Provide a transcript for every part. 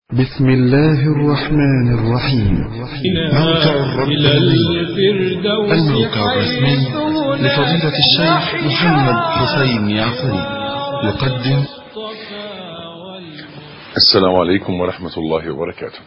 بسم الله الرحمن الرحيم. موقع الرباني، الموقع الرسمي لفضيلة الشيخ محمد حسين يعقوب، يقدم. السلام عليكم ورحمة الله وبركاته.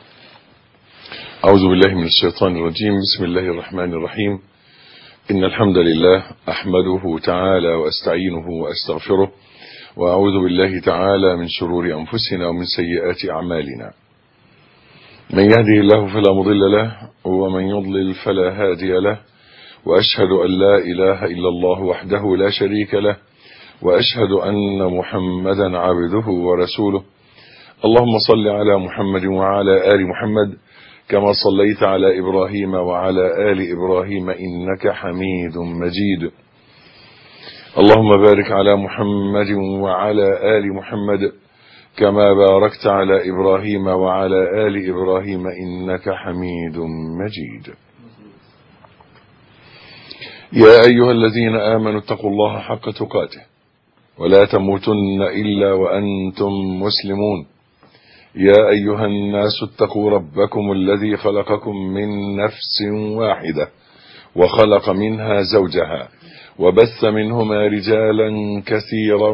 أعوذ بالله من الشيطان الرجيم. بسم الله الرحمن الرحيم. إن الحمد لله أحمده تعالى وأستعينه وأستغفره، وأعوذ بالله تعالى من شرور أنفسنا ومن سيئات أعمالنا. من يهده الله فلا مضل له، ومن يضلل فلا هادي له، وأشهد أن لا إله إلا الله وحده لا شريك له، وأشهد أن محمدا عبده ورسوله. اللهم صل على محمد وعلى آل محمد كما صليت على إبراهيم وعلى آل إبراهيم إنك حميد مجيد. اللهم بارك على محمد وعلى آل محمد كما باركت على إبراهيم وعلى آل إبراهيم إنك حميد مجيد. يا أيها الذين آمنوا اتقوا الله حق تقاته ولا تموتن إلا وأنتم مسلمون. يا أيها الناس اتقوا ربكم الذي خلقكم من نفس واحدة وخلق منها زوجها وبث منهما رجالا كثيرا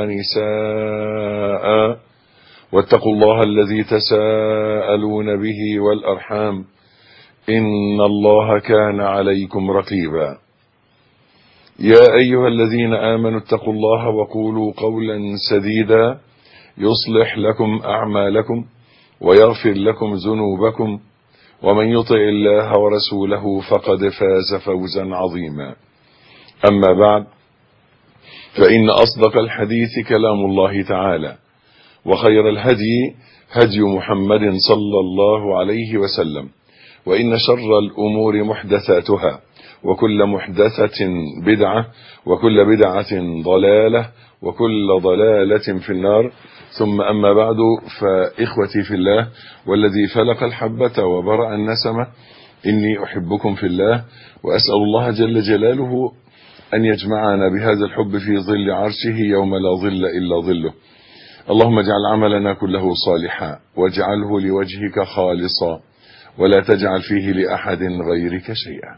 ونساء، واتقوا الله الذي تساءلون به والأرحام إن الله كان عليكم رقيبا. يا أيها الذين آمنوا اتقوا الله وقولوا قولا سديدا يصلح لكم أعمالكم ويغفر لكم ذنوبكم، ومن يطع الله ورسوله فقد فاز فوزا عظيما. أما بعد، فإن أصدق الحديث كلام الله تعالى، وخير الهدي هدي محمد صلى الله عليه وسلم، وإن شر الأمور محدثاتها، وكل محدثة بدعة، وكل بدعة ضلالة، وكل ضلالة في النار. ثم أما بعد، فإخوتي في الله والذي فلق الحبة وبرأ النسمة، إني أحبكم في الله، وأسأل الله جل جلاله أن يجمعنا بهذا الحب في ظل عرشه يوم لا ظل إلا ظله. اللهم اجعل عملنا كله صالحا، واجعله لوجهك خالصا، ولا تجعل فيه لأحد غيرك شيئا.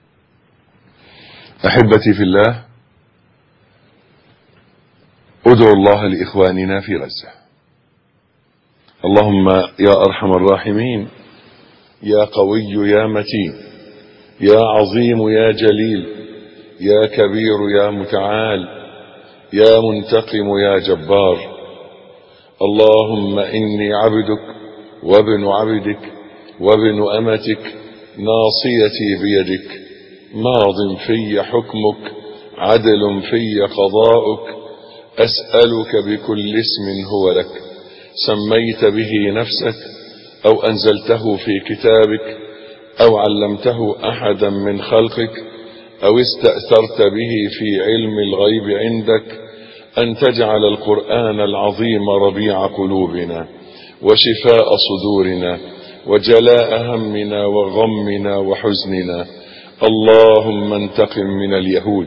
أحبتي في الله، ادعوا الله لإخواننا في غزة. اللهم يا أرحم الراحمين، يا قوي يا متين، يا عظيم يا جليل، يا كبير يا متعال، يا منتقم يا جبار. اللهم إني عبدك وابن عبدك وابن أمتك، ناصيتي بيدك، ماض في حكمك، عدل في قضاؤك. أسألك بكل اسم هو لك سميت به نفسك، أو أنزلته في كتابك، أو علمته أحدا من خلقك، أو استأثرت به في علم الغيب عندك، أن تجعل القرآن العظيم ربيع قلوبنا وشفاء صدورنا وجلاء همنا وغمنا وحزننا. اللهم انتقم من اليهود،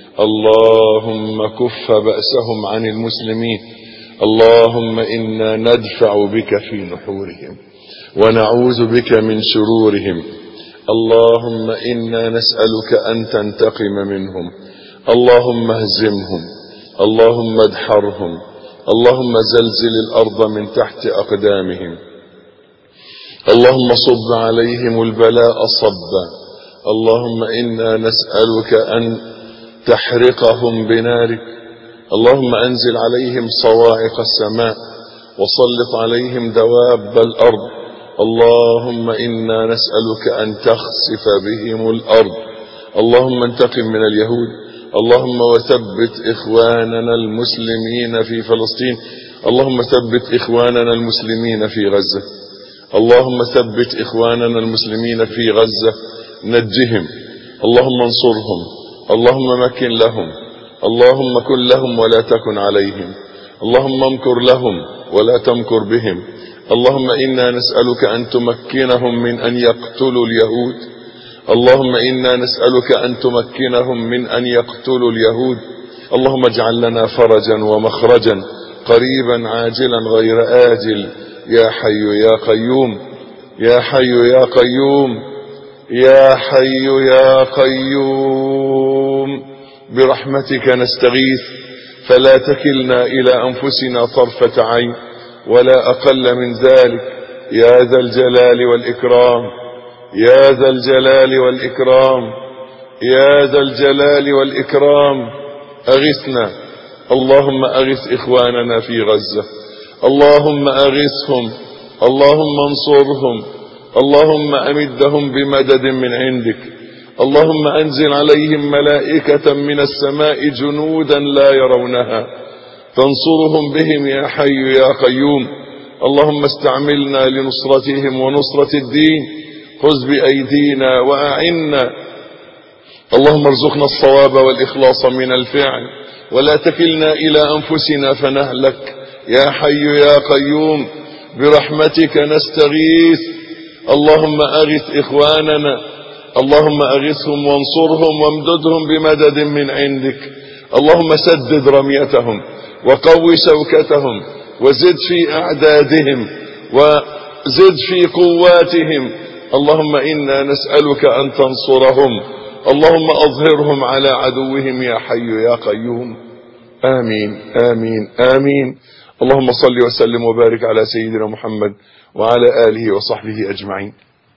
اللهم كف بأسهم عن المسلمين. اللهم إنا ندفع بك في نحورهم ونعوذ بك من شرورهم. اللهم إنا نسألك أن تنتقم منهم. اللهم اهزمهم، اللهم ادحرهم، اللهم زلزل الأرض من تحت أقدامهم. اللهم صب عليهم البلاء صبا. اللهم إنا نسألك أن تحرقهم بنارك. اللهم أنزل عليهم صواعق السماء، وسلط عليهم دواب الأرض. اللهم إنا نسألك أن تخسف بهم الأرض. اللهم انتقم من اليهود. اللهم وثبت إخواننا المسلمين في فلسطين. اللهم ثبت إخواننا المسلمين في غزة. اللهم ثبت إخواننا المسلمين في غزة، نجهم. اللهم انصرهم، اللهم مكن لهم، اللهم كن لهم ولا تكن عليهم. اللهم امكر لهم ولا تمكر بهم. اللهم إنا نسألك أن تمكنهم من أن يقتلوا اليهود. اللهم إنا نسألك أن تمكنهم من أن يقتلوا اليهود. اللهم اجعل لنا فرجا ومخرجا قريبا عاجلا غير آجل يا حي يا قيوم يا حي يا قيوم يا حي يا قيوم برحمتك نستغيث فلا تكلنا إلى أنفسنا طرفة عين ولا أقل من ذلك يا ذا الجلال والإكرام يا ذا الجلال والإكرام يا ذا الجلال والإكرام. أغثنا اللهم أغث إخواننا في غزة، اللهم أغثهم، اللهم انصرهم، اللهم أمدهم بمدد من عندك، اللهم أنزل عليهم ملائكة من السماء جنودا لا يرونها تنصرهم بهم يا حي يا قيوم. اللهم استعملنا لنصرتهم ونصرة الدين، خذ بأيدينا وأعنا. اللهم ارزقنا الصواب والإخلاص من الفعل ولا تكلنا إلى أنفسنا فنهلك يا حي يا قيوم برحمتك نستغيث. اللهم أغث إخواننا، اللهم أغثهم وانصرهم وامددهم بمدد من عندك. اللهم سدد رميتهم وقوي شوكتهم وزد في أعدادهم وزد في قواتهم. اللهم إنا نسألك أن تنصرهم، اللهم أظهرهم على عدوهم يا حي يا قيوم. آمين آمين آمين. اللهم صل وسلم وبارك على سيدنا محمد وعلى آله وصحبه أجمعين.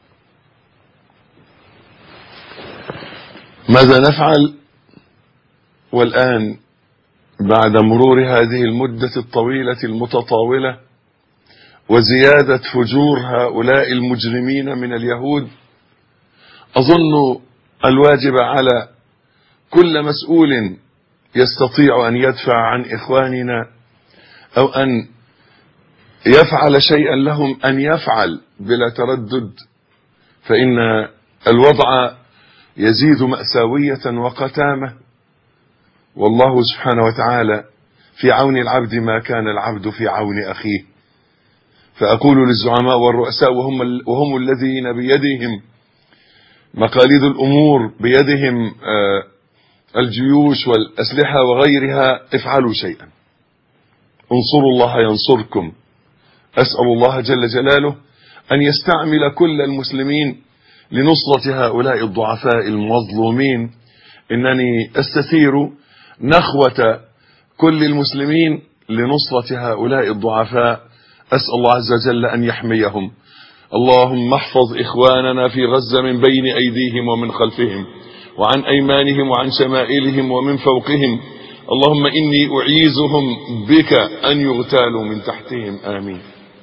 ماذا نفعل والآن بعد مرور هذه المدة الطويلة المتطاولة وزيادة فجور هؤلاء المجرمين من اليهود؟ أظن الواجب على كل مسؤول يستطيع أن يدفع عن إخواننا أو أن يفعل شيئا لهم أن يفعل بلا تردد، فإن الوضع يزيد مأساوية وقتامة، والله سبحانه وتعالى في عون العبد ما كان العبد في عون أخيه. فأقول للزعماء والرؤساء وهم الذين بيدهم مقاليد الأمور، بيدهم الجيوش والأسلحة وغيرها، افعلوا شيئا، انصروا الله ينصركم. أسأل الله جل جلاله أن يستعمل كل المسلمين لنصرة هؤلاء الضعفاء المظلومين. إنني أستثير نخوة كل المسلمين لنصرة هؤلاء الضعفاء. أسأل الله عز وجل أن يحميهم. اللهم احفظ إخواننا في غزة من بين أيديهم ومن خلفهم وعن أيمانهم وعن شمائلهم ومن فوقهم. اللهم إني أعيذهم بك أن يغتالوا من تحتهم. آمين.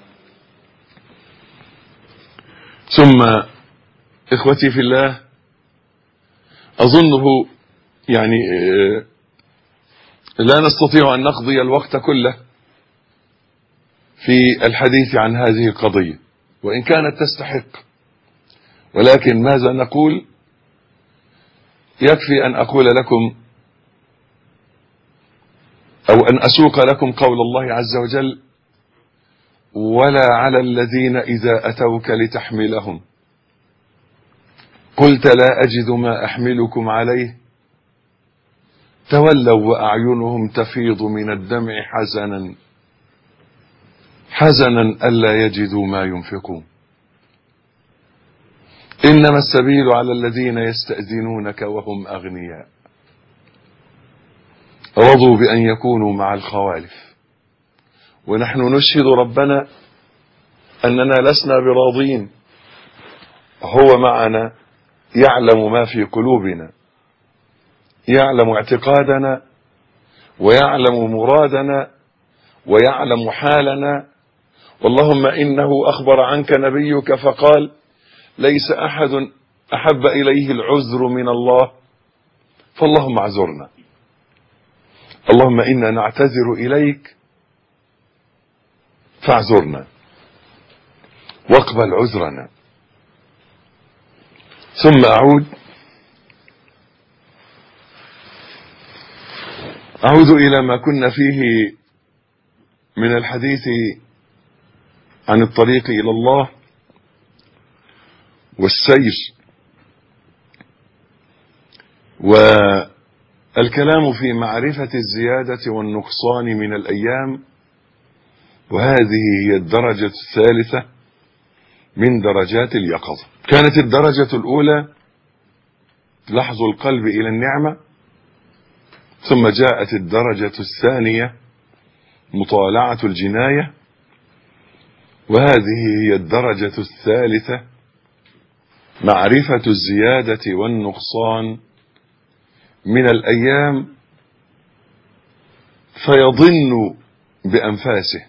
ثم إخوتي في الله، أظنه يعني لا نستطيع أن نقضي الوقت كله في الحديث عن هذه القضية وإن كانت تستحق، ولكن ماذا نقول؟ يكفي أن أقول لكم أو أن أسوق لكم قول الله عز وجل: ولا على الذين إذا أتوك لتحملهم قلت لا أجد ما أحملكم عليه تولوا وأعينهم تفيض من الدمع حزنا ألا يجدوا ما ينفقون. إنما السبيل على الذين يستأذنونك وهم أغنياء رضوا بأن يكونوا مع الخوالف. ونحن نشهد ربنا أننا لسنا براضين، هو معنا، يعلم ما في قلوبنا، يعلم اعتقادنا ويعلم مرادنا ويعلم حالنا. واللهم إنه أخبر عنك نبيك فقال: ليس أحد أحب إليه العذر من الله، فاللهم اعذرنا. اللهم إنا نعتذر إليك فاعذرنا واقبل عذرنا. ثم أعود إلى ما كنا فيه من الحديث عن الطريق إلى الله والسير، والكلام في معرفة الزيادة والنقصان من الأيام وهذه هي الدرجة الثالثة من درجات اليقظة. كانت الدرجة الأولى لحظ القلب إلى النعمة، ثم جاءت الدرجة الثانية مطالعة الجناية، وهذه هي الدرجة الثالثة معرفة الزيادة والنقصان من الأيام، فيضن بأنفاسه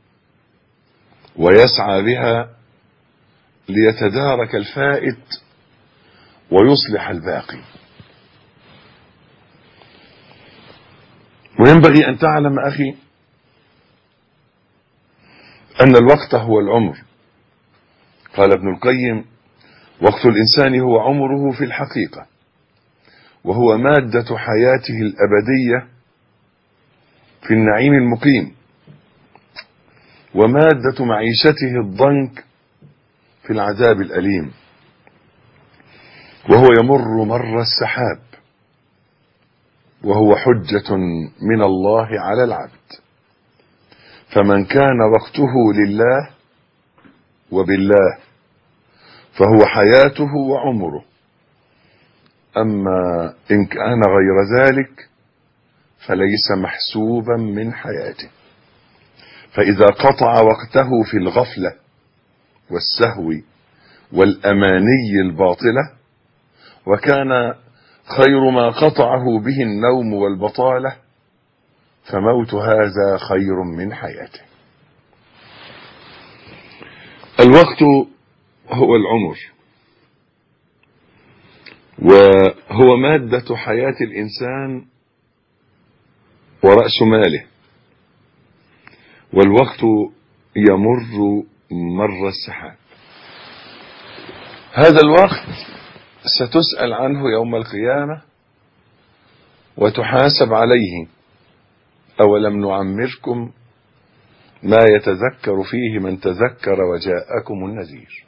ويسعى بها ليتدارك الفائت ويصلح الباقي. وينبغي أن تعلم أخي أن الوقت هو العمر. قال ابن القيم: وقت الإنسان هو عمره في الحقيقة، وهو مادة حياته الأبدية في النعيم المقيم، ومادة معيشته الضنك في العذاب الأليم، وهو يمر مر السحاب، وهو حجة من الله على العبد. فمن كان وقته لله وبالله فهو حياته وعمره، أما إن كان غير ذلك فليس محسوبا من حياته. فإذا قطع وقته في الغفلة والسهو والأماني الباطلة، وكان خير ما قطعه به النوم والبطالة، فموت هذا خير من حياته. الوقت هو العمر، وهو مادة حياة الإنسان ورأس ماله، والوقت يمر مر السحاب. هذا الوقت ستسأل عنه يوم القيامة وتحاسب عليه. أولم نعمركم ما يتذكر فيه من تذكر وجاءكم النذير.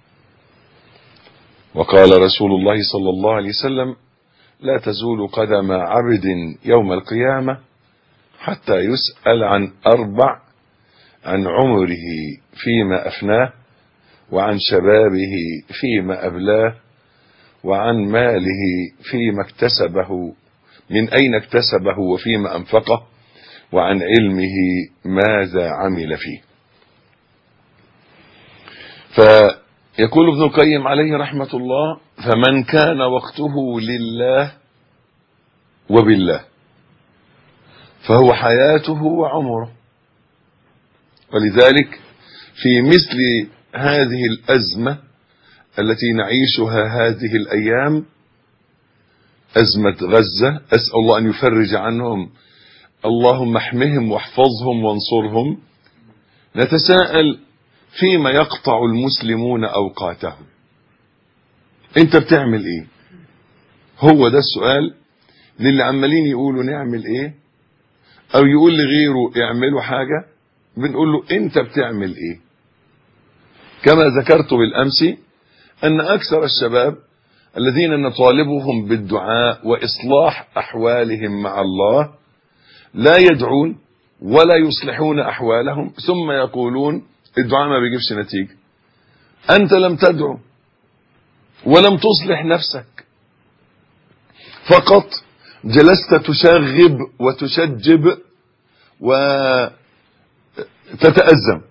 وقال رسول الله صلى الله عليه وسلم: لا تزول قدم عبد يوم القيامة حتى يسأل عن 4: عن عمره فيما أفناه، وعن شبابه فيما أبلاه، وعن ماله فيما اكتسبه من أين اكتسبه وفيما أنفقه، وعن علمه ماذا عمل فيه. فيقول ابن القيم عليه رحمة الله: فمن كان وقته لله وبالله فهو حياته وعمره. ولذلك في مثل هذه الأزمة التي نعيشها هذه الأيام، أزمة غزة، أسأل الله أن يفرج عنهم، اللهم احمهم واحفظهم وانصرهم، نتساءل: فيما يقطع المسلمون أوقاتهم؟ أنت بتعمل إيه؟ هو ده السؤال للي عمالين يقولوا نعمل إيه، أو يقول لغيره اعملوا حاجة، بنقول له أنت بتعمل إيه؟ كما ذكرت بالأمس أن أكثر الشباب الذين نطالبهم بالدعاء وإصلاح أحوالهم مع الله لا يدعون ولا يصلحون أحوالهم، ثم يقولون الدعاء ما بيجيبش نتيجة. أنت لم تدعو ولم تصلح نفسك، فقط جلست تشغب وتشجب وتتأزم.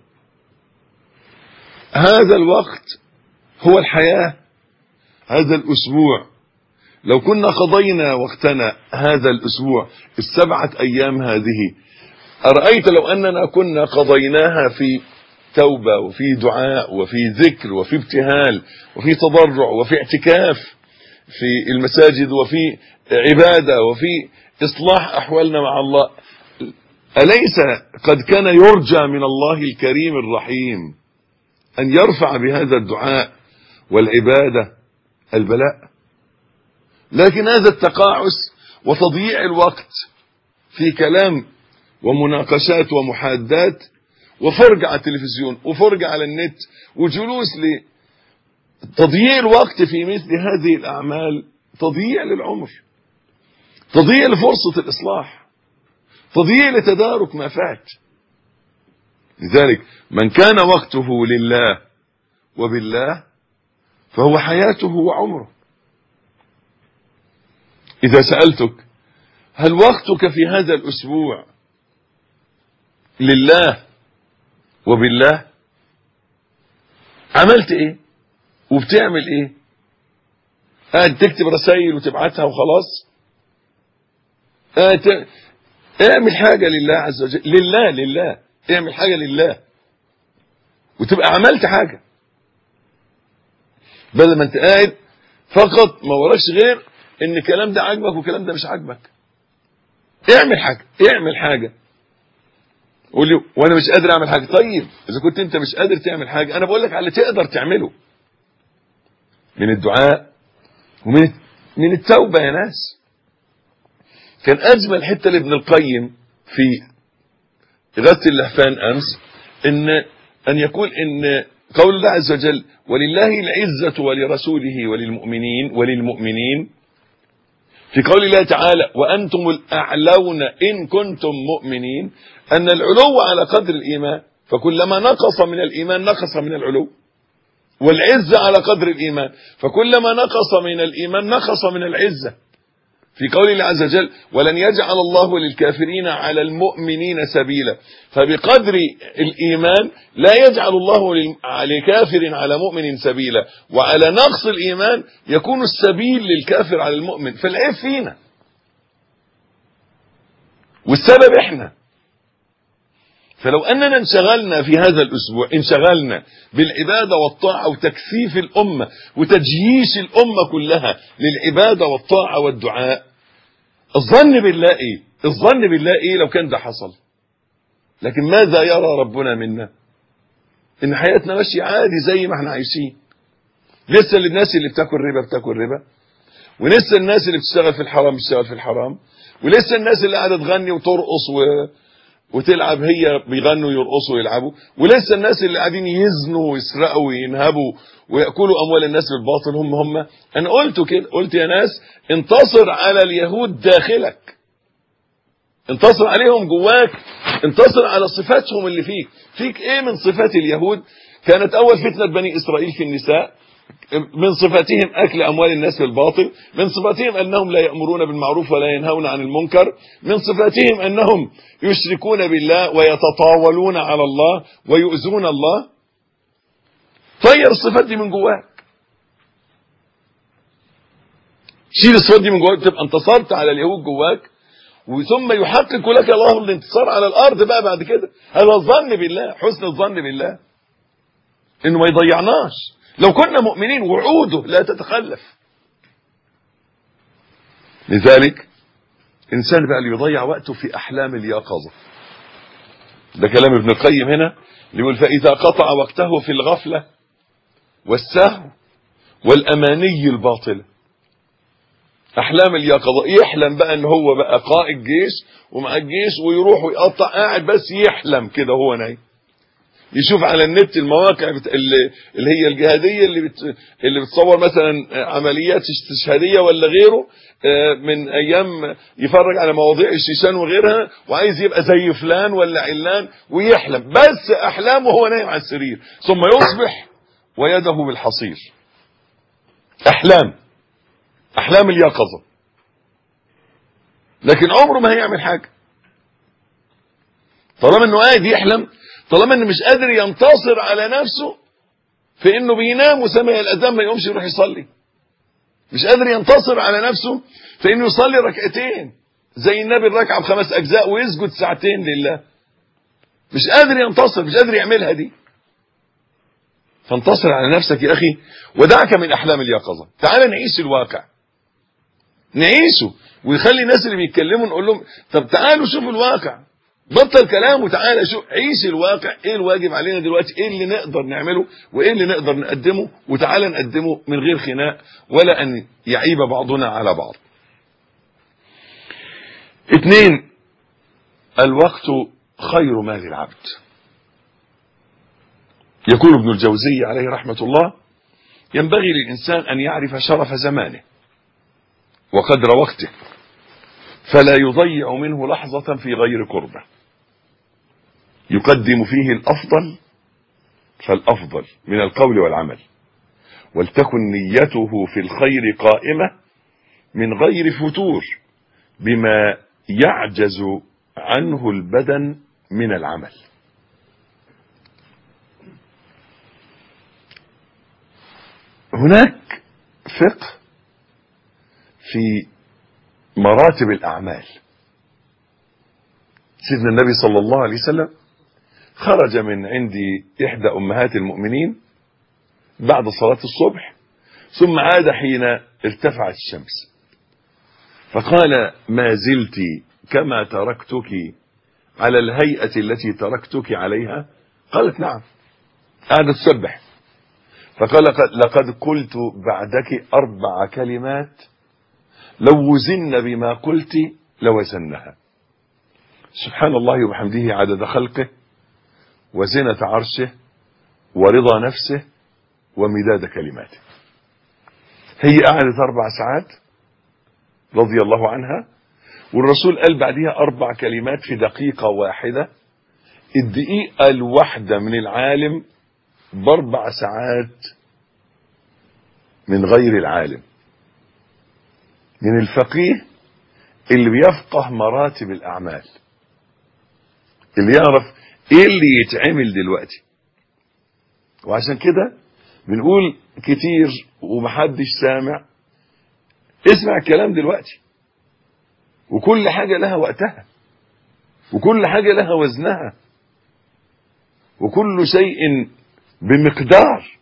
هذا الوقت هو الحياة. هذا الأسبوع لو كنا قضينا وقتنا هذا الأسبوع 7 أيام هذه، أرأيت لو أننا كنا قضيناها في توبة وفي دعاء وفي ذكر وفي ابتهال وفي تضرع وفي اعتكاف في المساجد وفي عبادة وفي إصلاح أحوالنا مع الله، أليس قد كان يرجى من الله الكريم الرحيم أن يرفع بهذا الدعاء والعبادة البلاء؟ لكن هذا التقاعس وتضييع الوقت في كلام ومناقشات ومحادات وفرجة على التلفزيون وفرجة على النت وجلوس لتضييع الوقت في مثل هذه الأعمال، تضييع للعمر، تضييع لفرصة الإصلاح، تضييع لتدارك ما فات. لذلك من كان وقته لله وبالله فهو حياته وعمره. إذا سألتك هل وقتك في هذا الأسبوع لله وبالله؟ عملت ايه وبتعمل ايه؟ قاعد تكتب رسائل وتبعتها وخلاص؟ اعمل حاجة لله عز وجل، لله اعمل حاجة لله وتبقى عملت حاجة، بدل ما انت قاعد فقط ما وراكش غير ان الكلام ده عاجبك والكلام ده مش عاجبك. اعمل حاجة. قول لي وانا مش قادر اعمل حاجة. طيب اذا كنت انت مش قادر تعمل حاجة، انا بقول لك على اللي تقدر تعمله من الدعاء ومن التوبة يا ناس. كان اجمل حتة لابن القيم في إغاثة اللهفان امس ان يقول ان قول الله عز وجل ولله العزة ولرسوله وللمؤمنين في قول الله تعالى وأنتم الأعلون إن كنتم مؤمنين، أن العلو على قدر الإيمان، فكلما نقص من الإيمان نقص من العلو، والعزة على قدر الإيمان، فكلما نقص من الإيمان نقص من العزة. في قول الله عز وجل ولن يجعل الله للكافرين على المؤمنين سبيلا، فبقدر الإيمان لا يجعل الله لكافر على مؤمن سبيلا، وعلى نقص الإيمان يكون السبيل للكافر على المؤمن. فالعيب فينا والسبب احنا. فلو أننا انشغلنا في هذا الأسبوع انشغلنا بالعبادة والطاعة وتكثيف الأمة وتجييش الأمة كلها للعبادة والطاعة والدعاء، الظن بالله إيه لو كان ده حصل. لكن ماذا يرى ربنا منا؟ إن حياتنا ماشية عادي زي ما احنا عايشين. لسه الناس اللي بتاكل ربا، ولسه الناس اللي بتشتغل في الحرام بتشتغل في الحرام، ولسه الناس اللي قاعدة تغني وترقص وتلعب، هي بيغنوا يرقصوا ويلعبوا، ولسه الناس اللي قاعدين يزنوا ويسرقوا وينهبوا ويأكلوا أموال الناس بالباطل هم. أنا قلت يا ناس انتصر على اليهود داخلك، انتصر عليهم جواك، انتصر على صفاتهم اللي فيك ايه من صفات اليهود؟ كانت أول فتنة بني إسرائيل في النساء، من صفاتهم أكل أموال الناس بالباطل، من صفاتهم أنهم لا يأمرون بالمعروف ولا ينهون عن المنكر، من صفاتهم أنهم يشركون بالله ويتطاولون على الله ويؤذون الله. طير الصفات دي من جواك، شيل الصفات دي من جواك، تبقى انتصرت على اليهود جواك، وثم يحقق لك الله الانتصار على الأرض بقى بعد كده. هذا الظن بالله، حسن الظن بالله إنه ما يضيعناش. لو كنا مؤمنين وعوده لا تتخلف. لذلك إنسان بقى اللي يضيع وقته في أحلام اليقظة. ده كلام ابن القيم هنا، يقول فإذا قطع وقته في الغفلة والسهو والأماني الباطلة. أحلام اليقظة، يحلم بقى إن هو بقى قائد جيش ومع الجيش ويروح ويقطع، قاعد بس يحلم كده وهو نايم. يشوف على النت المواقع اللي هي الجهادية اللي بتصور مثلا عمليات استشهادية ولا غيره من أيام، يفرج على مواضيع الشيشان وغيرها، وعايز يبقى زي فلان ولا علان، ويحلم بس أحلامه وهو نايم على السرير، ثم يصبح ويده بالحصير. أحلام اليقظة، لكن عمره ما هيعمل حاجة. طالما انه قاعد يحلم، طالما انه مش قادر ينتصر على نفسه في انه بينام وسمع الاذان ما يقومش يروح يصلي، مش قادر ينتصر على نفسه في انه يصلي ركعتين زي النبي الركعه ب5 أجزاء ويسجد ساعتين لله، مش قادر ينتصر، مش قادر يعملها دي. فانتصر على نفسك يا اخي ودعك من احلام اليقظه. تعال نعيش الواقع، نعيشه، ويخلي الناس اللي بيتكلموا نقول لهم طب تعالوا شوفوا الواقع، بطل كلام وتعالى شوف، عيش الواقع. ايه الواجب علينا دلوقتي؟ ايه اللي نقدر نعمله وايه اللي نقدر نقدمه؟ وتعالى نقدمه من غير خناق ولا ان يعيب بعضنا على بعض. 2، الوقت خير مال العبد. يقول ابن الجوزي عليه رحمة الله ينبغي للإنسان أن يعرف شرف زمانه وقدر وقته، فلا يضيع منه لحظة في غير قربه. يقدم فيه الأفضل فالأفضل من القول والعمل، ولتكن نيته في الخير قائمة من غير فتور بما يعجز عنه البدن من العمل. هناك فقه في مراتب الأعمال. سيدنا النبي صلى الله عليه وسلم خرج من عند إحدى أمهات المؤمنين بعد صلاة الصبح، ثم عاد حين ارتفعت الشمس، فقال: ما زلت كما تركتك على الهيئة التي تركتك عليها؟ قالت: نعم. قعدت تسبح، فقال: لقد قلت بعدك 4 كلمات لو وزن بما قلت لوزنها: سبحان الله وبحمده عدد خلقه، وزنة عرشه، ورضا نفسه، ومداد كلماته. هي قعدت 4 ساعات رضي الله عنها، والرسول قال بعدها 4 كلمات في دقيقة واحدة. الدقيقة الواحدة من العالم ب4 ساعات من غير العالم، من الفقيه اللي بيفقه مراتب الأعمال، اللي يعرف ايه اللي يتعمل دلوقتي. وعشان كده بنقول كتير ومحدش سامع: اسمع الكلام دلوقتي، وكل حاجة لها وقتها، وكل حاجة لها وزنها، وكل شيء بمقدار.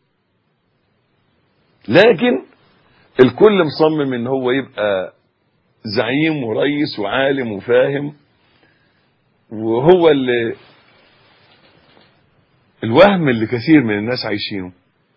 لكن الكل مصمم ان هو يبقى زعيم ورئيس وعالم وفاهم، وهو الوهم اللي كثير من الناس عايشينه.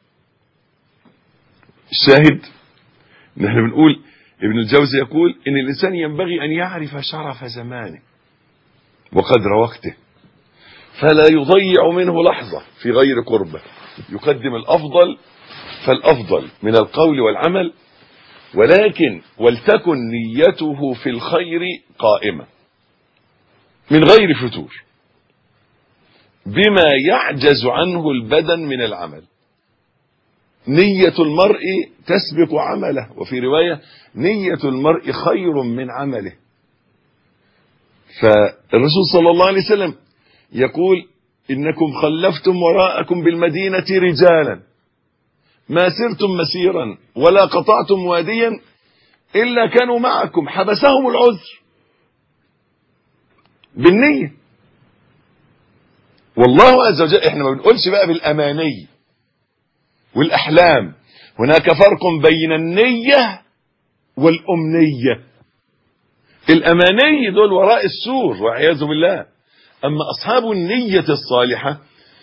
الشاهد ان احنا بنقول ابن الجوزي يقول ان الانسان ينبغي ان يعرف شرف زمانه وقدر وقته، فلا يضيع منه لحظة في غير قربه، يقدم الافضل فالافضل من القول والعمل، ولكن ولتكن نيته في الخير قائمة من غير فتور بما يعجز عنه البدن من العمل. نية المرء تسبق عمله، وفي رواية: نية المرء خير من عمله. فالرسول صلى الله عليه وسلم يقول: إنكم خلفتم وراءكم بالمدينة رجالا ما سرتم مسيرا ولا قطعتم واديا إلا كانوا معكم حبسهم العذر. بالنية. والله عز وجل، احنا ما بنقولش بقى بالأماني والأحلام، هناك فرق بين النية والأمنية. الأماني دول وراء السور والعياذ بالله، أما أصحاب النية الصالحة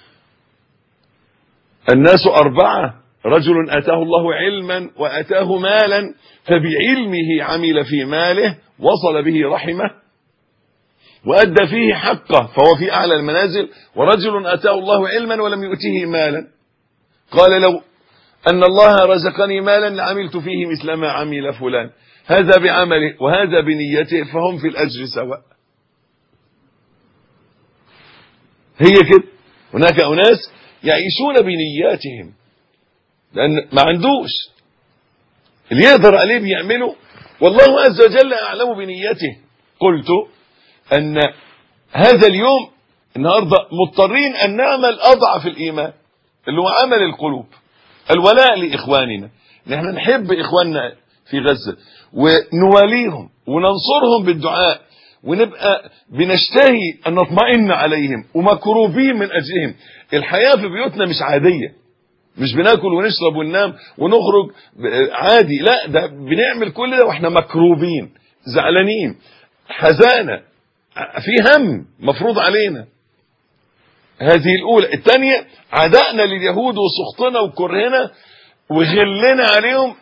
الناس 4: رجل أتاه الله علما وأتاه مالا فبعلمه عمل في ماله وصل به رحمه وأدى فيه حقه فهو في أعلى المنازل، ورجل أتاه الله علما ولم يؤته مالا قال: لو أن الله رزقني مالا لعملت فيه مثل ما عمل فلان، هذا بعمله وهذا بنيته فهم في الأجر سواء. هي كده. هناك أناس يعيشون بنياتهم لأن ما عندوش، اللي يقدر عليه بيعمله، والله عز وجل أعلم بنيته. قلت أن هذا اليوم النهاردة مضطرين أن نعمل أضعف الإيمان اللي هو عمل القلوب، الولاء لإخواننا. نحن نحب إخواننا في غزة ونواليهم وننصرهم بالدعاء، ونبقى بنشتهي أن نطمئن عليهم ومكروبين من أجلهم. الحياة في بيوتنا مش عادية، مش بناكل ونشرب وننام ونخرج عادي، لا، ده بنعمل كل ده واحنا مكروبين، زعلانين، حزانة، في هم مفروض علينا. هذه الأولى. الثانية: عدائنا لليهود وسخطنا وكرهنا وغلنا عليهم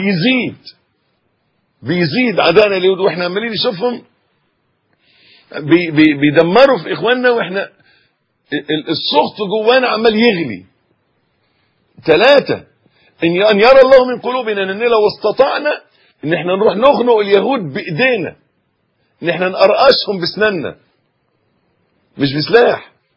بيزيد عدائنا لليهود، واحنا عمالين نشوفهم بيدمروا في إخواننا، واحنا السخط جوانا عمال يغلي. 3: ان يرى الله من قلوبنا ان لو استطعنا ان احنا نروح نخنق اليهود بايدينا، ان احنا نقرقشهم بسناننا مش بسلاح.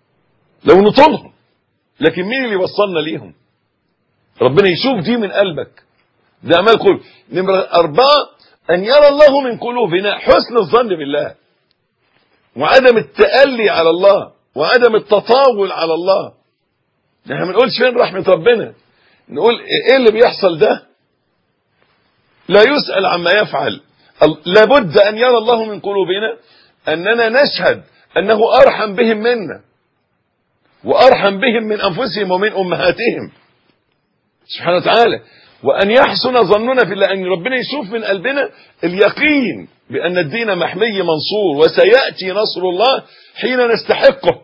لو نطولهم، لكن مين اللي وصلنا ليهم؟ ربنا يشوف دي من قلبك، ده أعمال قلوب. نمرة 4 أن يرى الله من قلوبنا حسن الظن بالله، وعدم التألي على الله، وعدم التطاول على الله. احنا ما نقولش فين رحمة ربنا، نقول ايه اللي بيحصل ده؟ لا يسأل عما يفعل. لابد أن يرى الله من قلوبنا أننا نشهد أنه أرحم بهم منا، وأرحم بهم من أنفسهم ومن أمهاتهم سبحانه وتعالى. وأن يحسن ظننا في الله، أن ربنا يشوف من قلبنا اليقين بأن الدين محمي منصور، وسيأتي نصر الله حين نستحقه.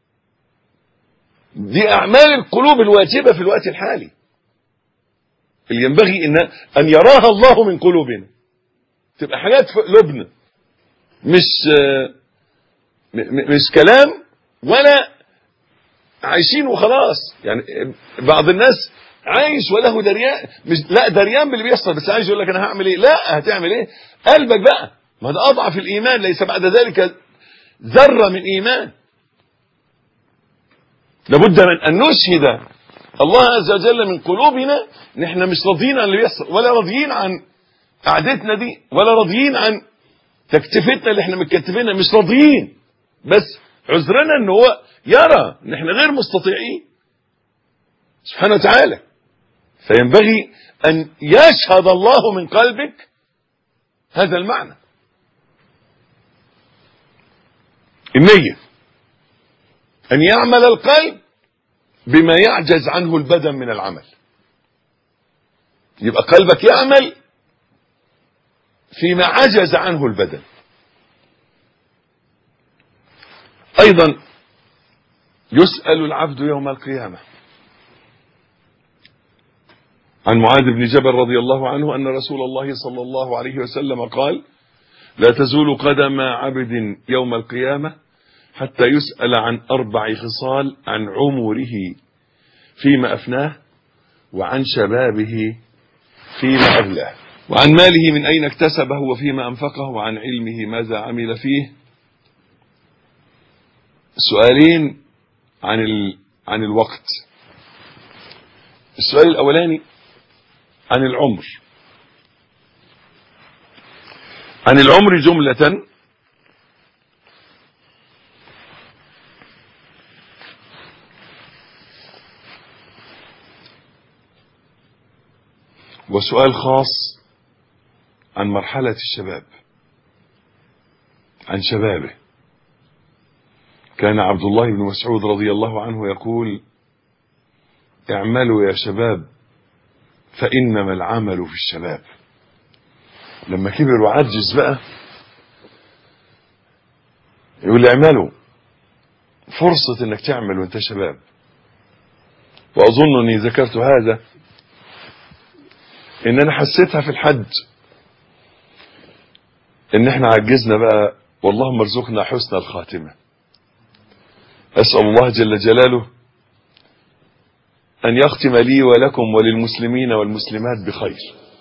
دي أعمال القلوب الواجبة في الوقت الحالي اللي ينبغي أن يراها الله من قلوبنا، تبقى حاجات في قلوبنا، مش كلام ولا عايشين وخلاص. يعني بعض الناس عايش وله دريان، مش لا دريان باللي بيحصل، بس عايز يقول لك انا هعمل ايه. لا، هتعمل ايه؟ قلبك بقى، ما ده اضعف الايمان، ليس بعد ذلك ذره من ايمان. لابد من ان نشهد الله عز وجل من قلوبنا. نحن مش راضيين عن اللي بيحصل، ولا راضيين عن قعدتنا دي، ولا راضيين عن تكتفتنا اللي احنا متكتفينها، مش راضيين. بس عذرنا ان هو يرى ان احنا غير مستطيعين سبحانه وتعالى. فينبغي ان يشهد الله من قلبك هذا المعنى. النية ان يعمل القلب بما يعجز عنه البدن من العمل. يبقى قلبك يعمل فيما عجز عنه البدن. ايضا يسأل العبد يوم القيامة عن معاذ بن جبل رضي الله عنه أن رسول الله صلى الله عليه وسلم قال: لا تزول قدم عبد يوم القيامة حتى يسأل عن 4 خصال: عن عمره فيما أفناه، وعن شبابه فيما أبلاه، وعن ماله من أين اكتسبه وفيما أنفقه، وعن علمه ماذا عمل فيه. سؤالين عن الوقت. السؤال الأولاني عن العمر. عن العمر جملة وسؤال خاص عن مرحلة الشباب، عن شبابه. كان عبد الله بن مسعود رضي الله عنه يقول: اعملوا يا شباب فإنما العمل في الشباب. لما كبر وعجز بقى يقول: اعملوا، فرصة انك تعمل وانت شباب. واظن اني ذكرت هذا ان انا حسيتها في الحج، ان احنا عجزنا بقى، واللهم ارزقنا حسن الخاتمة. اسأل الله جل جلاله ان يختم لي ولكم وللمسلمين والمسلمات بخير.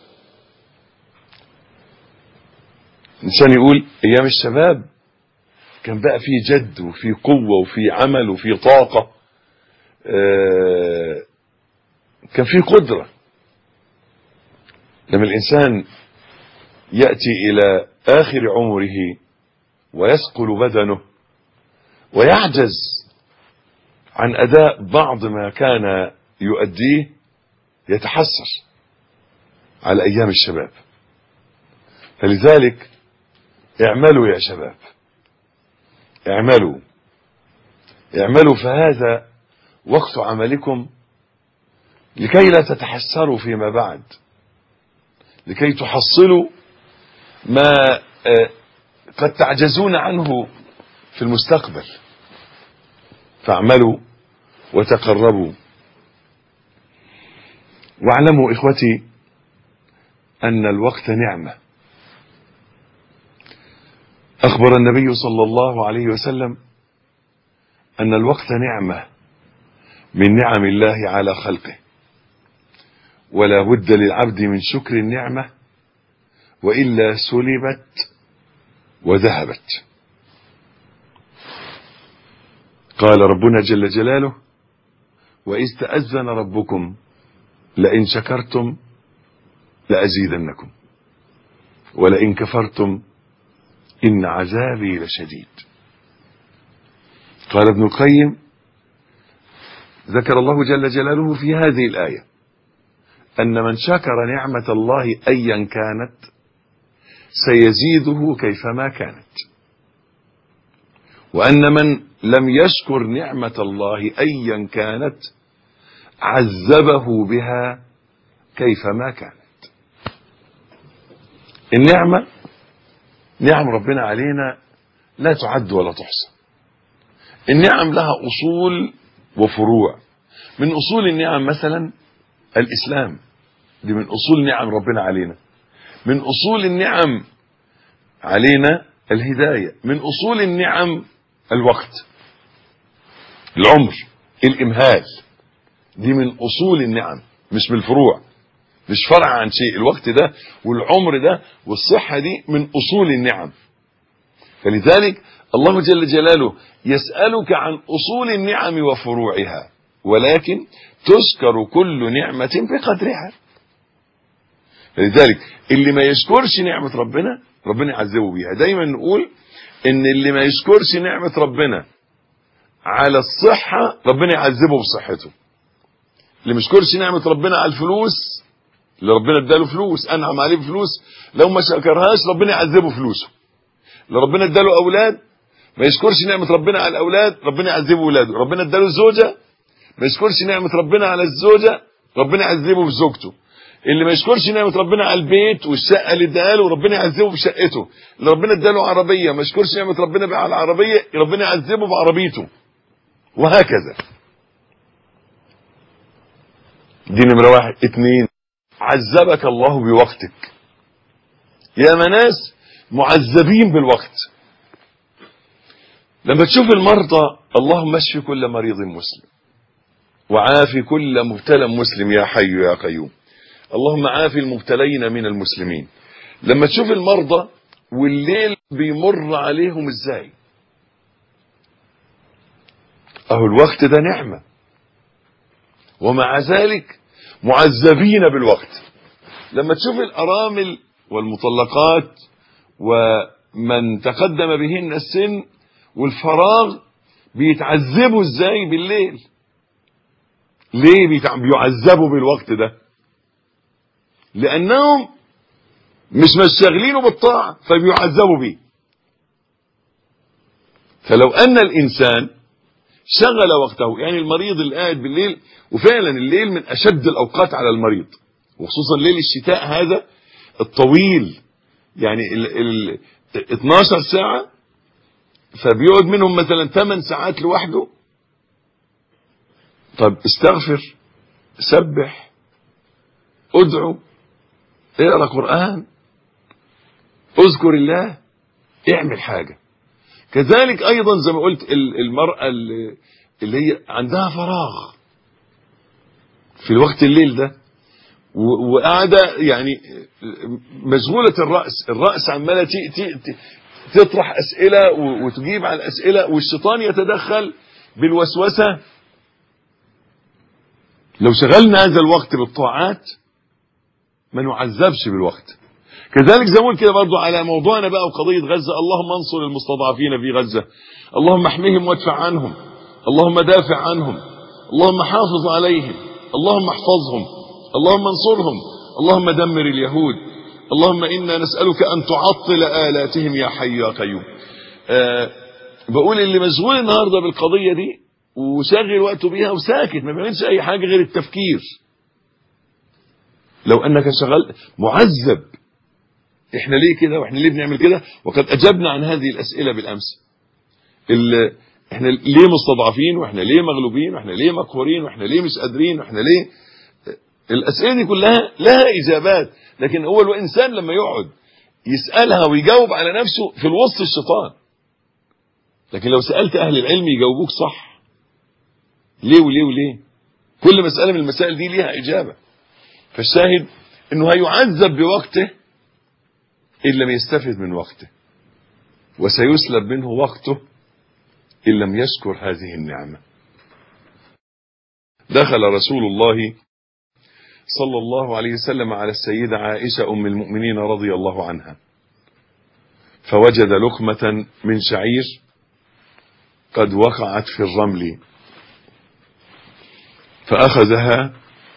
الانسان يقول ايام الشباب كان بقى فيه جد وفيه قوة وفيه عمل وفيه طاقة، كان فيه قدرة. لما الإنسان يأتي إلى آخر عمره ويثقل بدنه ويعجز عن أداء بعض ما كان يؤديه، يتحسر على أيام الشباب. فلذلك اعملوا يا شباب، اعملوا، فهذا وقت عملكم لكي لا تتحسروا فيما بعد، لكي تحصلوا ما قد تعجزون عنه في المستقبل. فاعملوا وتقربوا. واعلموا إخوتي أن الوقت نعمة. أخبر النبي صلى الله عليه وسلم أن الوقت نعمة من نعم الله على خلقه، ولا بد للعبد من شكر النعمة، وإلا سلبت وذهبت. قال ربنا جل جلاله: وإذ تأذن ربكم لئن شكرتم لأزيدنكم ولئن كفرتم إن عذابي لشديد. قال ابن القيم: ذكر الله جل جلاله في هذه الآية أن من شكر نعمة الله أيا كانت سيزيده كيفما كانت، وأن من لم يشكر نعمة الله أيا كانت عذبه بها كيفما كانت. النعمة، نعم ربنا علينا لا تعد ولا تحصى. النعم لها أصول وفروع. من أصول النعم مثلا الإسلام، دي من أصول نعم ربنا علينا. من أصول النعم علينا الهداية. من أصول النعم الوقت، العمر، الإمهال، دي من أصول النعم مش من الفروع، مش فرع عن شيء. الوقت ده والعمر ده والصحة دي من أصول النعم. فلذلك الله جل جلاله يسألك عن أصول النعم وفروعها، ولكن تذكر كل نعمة بقدرها. فلذلك اللي ما يشكرش نعمة ربنا ربنا يعذبه بيها. دايما نقول ان اللي ما يشكرش نعمة ربنا على الصحة ربنا يعذبه بصحته. اللي ما يشكرش نعمة ربنا على الفلوس، اللي ربنا اداله فلوس انعم عليه بفلوس، لو ما شكرهاش ربنا يعذبه فلوسه. اللي ربنا اداله اولاد ما يشكرش نعمة ربنا على الاولاد ربنا يعذبه اولاده. ربنا اداله زوجة ما يشكرش نعمة ربنا على الزوجة ربنا يعذبه بزوجته. اللي ما يشكرش نعمة ربنا على البيت والشقة اللي اداها له ربنا يعذبه بشقته. اللي ربنا اداله عربية ما يشكرش نعمة ربنا على العربية ربنا يعذبه بعربيته، وهكذا. دي نمرة واحد. 2، عذبك الله بوقتك. يا ناس معذبين بالوقت. لما تشوف المرضى اللهم اشف كل مريض مسلم وعافي كل مبتلى مسلم يا حي يا قيوم، اللهم عافي المبتلين من المسلمين. لما تشوف المرضى والليل بيمر عليهم ازاي، اهو الوقت ده نعمة، ومع ذلك معذبين بالوقت. لما تشوف الارامل والمطلقات ومن تقدم بهن السن والفراغ بيتعذبوا ازاي بالليل. ليه بيعذبوا بالوقت ده؟ لانهم مش مشغلينه بالطاعة فبيعذبوا بيه. فلو ان الانسان شغل وقته، يعني المريض اللي قاعد بالليل، وفعلا الليل من اشد الاوقات على المريض، وخصوصا ليل الشتاء هذا الطويل، يعني 12 ساعة فبيقعد منهم مثلا 8 ساعات لوحده. طب استغفر، سبح، ادعو، اقرأ قرآن، اذكر الله، اعمل حاجة. كذلك ايضا زي ما قلت المرأة اللي هي عندها فراغ في الوقت الليل ده وقاعدة يعني مشغولة الرأس عمالة تطرح أسئلة وتجيب على الأسئلة والشيطان يتدخل بالوسوسة. لو شغلنا هذا الوقت بالطاعات ما نعذبش بالوقت. كذلك زي ما قلت كده برضو على موضوعنا بقى وقضية غزة، اللهم انصر المستضعفين في غزة، اللهم احميهم وادفع عنهم، اللهم دافع عنهم، اللهم حافظ عليهم، اللهم احفظهم، اللهم انصرهم، اللهم دمر اليهود، اللهم إنا نسألك أن تعطل آلاتهم يا حي يا قيوم. بقول اللي مشغول النهاردة بالقضية دي وشاغل وقته بيها وساكت ما بيعملش أي حاجة غير التفكير، لو أنك شغال معذب. إحنا ليه كده وإحنا ليه بنعمل كده؟ وقد أجبنا عن هذه الأسئلة بالأمس. إحنا ليه مستضعفين، وإحنا ليه مغلوبين، وإحنا ليه مقهورين، وإحنا ليه مش قادرين، وإحنا ليه. الأسئلة دي كلها لها إجابات، لكن هو الإنسان لما يقعد يسألها ويجاوب على نفسه في الوسط الشيطان. لكن لو سألت أهل العلم يجاوبوك صح، ليه وليه وليه. كل مسألة من المسائل دي ليها إجابة. فالشاهد إنه هيعذب بوقته إن لم يستفد من وقته، وسيسلب منه وقته إن لم يشكر هذه النعمة. دخل رسول الله صلى الله عليه وسلم على السيدة عائشة أم المؤمنين رضي الله عنها، فوجد لقمة من شعير قد وقعت في الرمل، فأخذها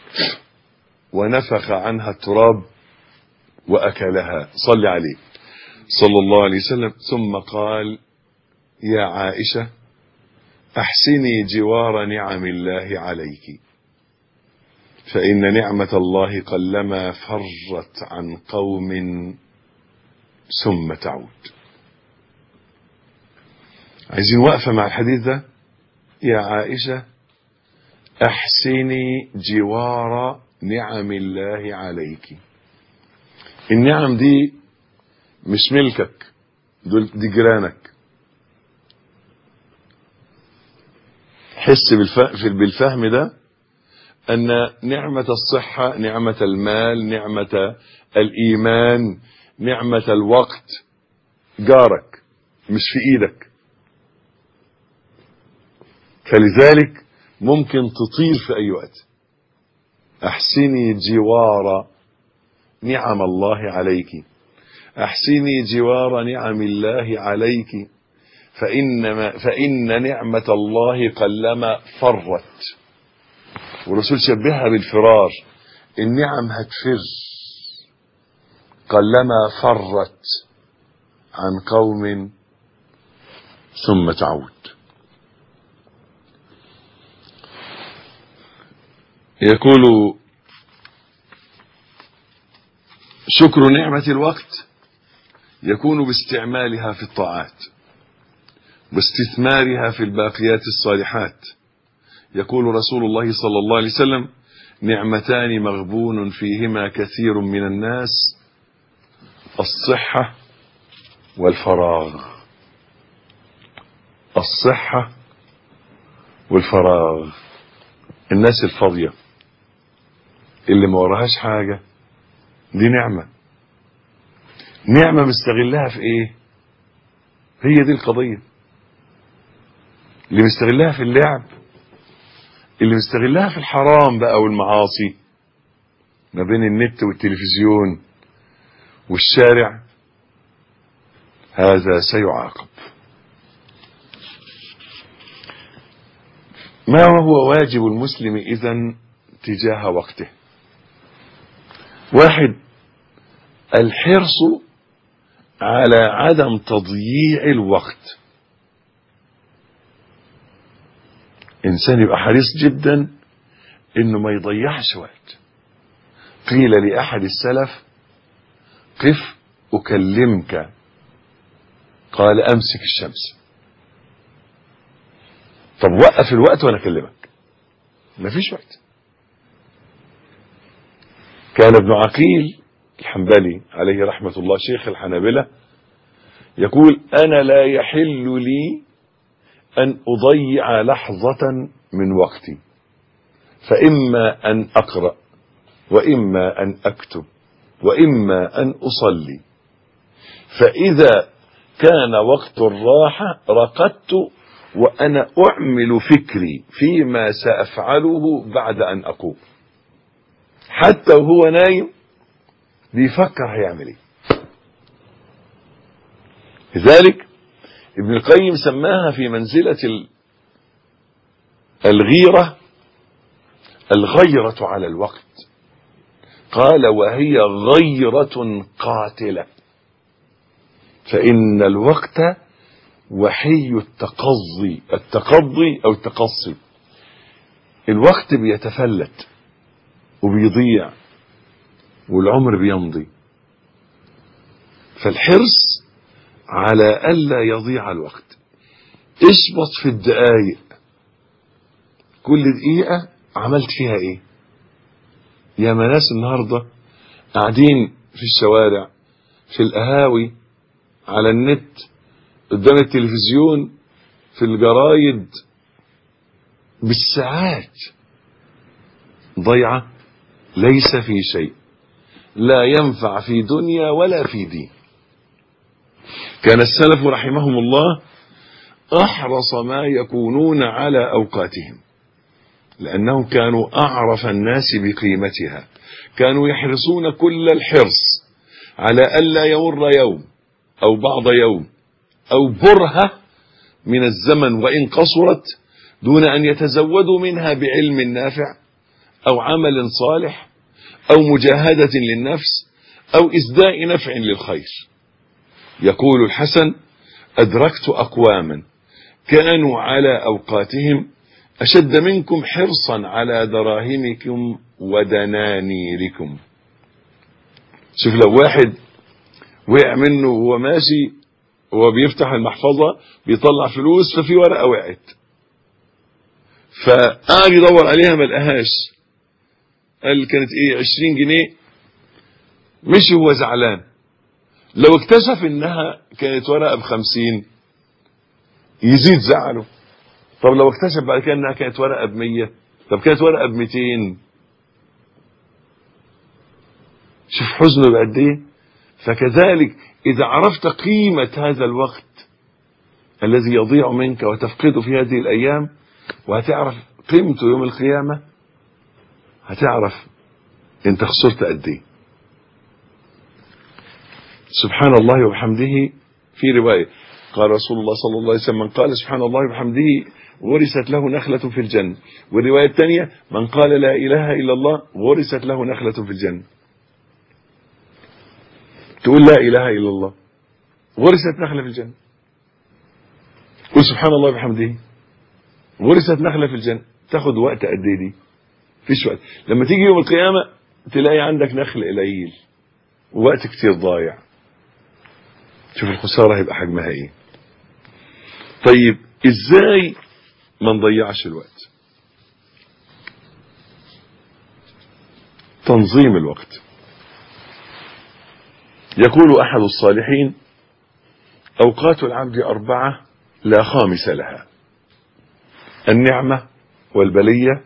ونفخ عنها التراب وأكلها صلى عليه صلى الله عليه وسلم، ثم قال: يا عائشة أحسني جوار نعم الله عليك، فإن نعمة الله قلما فرت عن قوم ثم تعود. عايزين وقفة مع الحديث ده. يا عائشة أحسني جوار نعم الله عليك. النعم دي مش ملكك، دي جيرانك. حس بالفهم ده أن نعمة الصحة، نعمة المال، نعمة الإيمان، نعمة الوقت جارك مش في إيدك، فلذلك ممكن تطير في أي وقت. أحسني جوار نعم الله عليك، أحسني جوار نعم الله عليك، فإن نعمة الله قلما فرت. والرسول شبهها بالفرار، النعم هتفر قلما فرت عن قوم ثم تعود. يقول: شكر نعمة الوقت يكون باستعمالها في الطاعات واستثمارها في الباقيات الصالحات. يقول رسول الله صلى الله عليه وسلم: نعمتان مغبون فيهما كثير من الناس، الصحة والفراغ. الصحة والفراغ. الناس الفاضية اللي ما وراهاش حاجة دي نعمة مستغلها في ايه؟ هي دي القضية. اللي مستغلها في اللعب، اللي مستغلها في الحرام بقى والمعاصي ما بين النت والتلفزيون والشارع، هذا سيعاقب. ما هو واجب المسلم إذن تجاه وقته؟ 1. الحرص على عدم تضييع الوقت. إنسان يبقى حريص جدا إنه ما يضيعش وقت. قيل لأحد السلف: قف أكلمك، قال: أمسك الشمس. طب وقف الوقت وأنا أكلمك. مفيش وقت. كان ابن عقيل الحنبلي عليه رحمة الله شيخ الحنابلة يقول: أنا لا يحل لي أن أضيع لحظة من وقتي، فإما أن أقرأ، وإما أن أكتب، وإما أن أصلي، فإذا كان وقت الراحة رقدت وأنا أعمل فكري فيما سأفعله بعد أن أقوم. حتى وهو نايم بيفكر هيعمل ايه. لذلك ابن القيم سماها في منزلة الغيرة الغيرة على الوقت. قال: وهي غيرة قاتلة، فإن الوقت وحي التقضي أو التقصي. الوقت بيتفلت وبيضيع والعمر بيمضي، فالحرص على ألا يضيع الوقت. اشبط في الدقايق، كل دقيقة عملت فيها ايه. يا ناس النهاردة قاعدين في الشوارع، في القهاوي، على النت، قدام التلفزيون، في الجرايد، بالساعات ضيعة ليس في شيء، لا ينفع في دنيا ولا في دين. كان السلف رحمهم الله أحرص ما يكونون على أوقاتهم، لأنهم كانوا أعرف الناس بقيمتها، كانوا يحرصون كل الحرص على ألا يمر يوم أو بعض يوم أو برهة من الزمن وإن قصرت دون أن يتزودوا منها بعلم نافع أو عمل صالح أو مجاهدة للنفس أو إسداء نفع للخير. يقول الحسن: أدركت أقواما كانوا على أوقاتهم أشد منكم حرصا على دراهمكم ودنانيركم. شوف، لو واحد وقع منه وهو ماشي وهو بيفتح المحفظة بيطلع فلوس، ففي ورقة وقعت، فقعد يدور عليها ما لقاهاش، قال كانت ايه 20 جنيه، مشي هو زعلان. لو اكتشف انها كانت ورقة ب50 يزيد زعله. طب لو اكتشف بعد كده انها كانت ورقة ب100، طب كانت ورقة ب200، شوف حزنه بقد ايه. فكذلك إذا عرفت قيمة هذا الوقت الذي يضيع منك وتفقده في هذه الأيام، وهتعرف قيمته يوم القيامة، هتعرف انت خسرت قد ايه. سبحان الله وبحمده. في رواية قال رسول الله صلى الله عليه وسلم: من قال سبحان الله وبحمده غرست له نخلة في الجنة. والرواية الثانية: من قال لا إله إلا الله غرست له نخلة في الجنة. تقول لا إله إلا الله غرست نخلة في الجنة، قل سبحان الله وبحمده غرست نخلة في الجنة. تاخد وقت قد ايه دي؟ فيش وقت. لما تيجي يوم القيامة تلاقي عندك نخل قليل ووقت كتير ضايع. شوف الخسارة هيبقى حجمها ايه. طيب ازاي ما نضيعش الوقت؟ تنظيم الوقت. يقول أحد الصالحين: أوقات العبد 4 لا خامس لها: النعمة والبلية